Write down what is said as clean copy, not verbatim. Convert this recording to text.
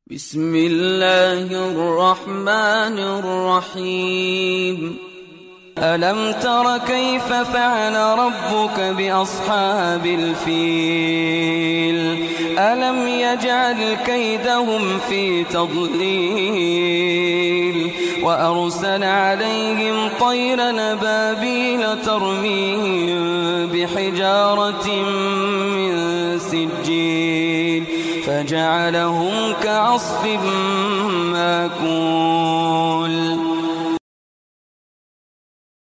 بسم الله الرحمن الرحيم. ألم تر كيف فعل ربك بأصحاب الفيل؟ ألم يجعل كيدهم في تضليل وأرسل عليهم طيرا أبابيل ترميهم بحجارة من سجيل فجعلهم كعصف ماكون.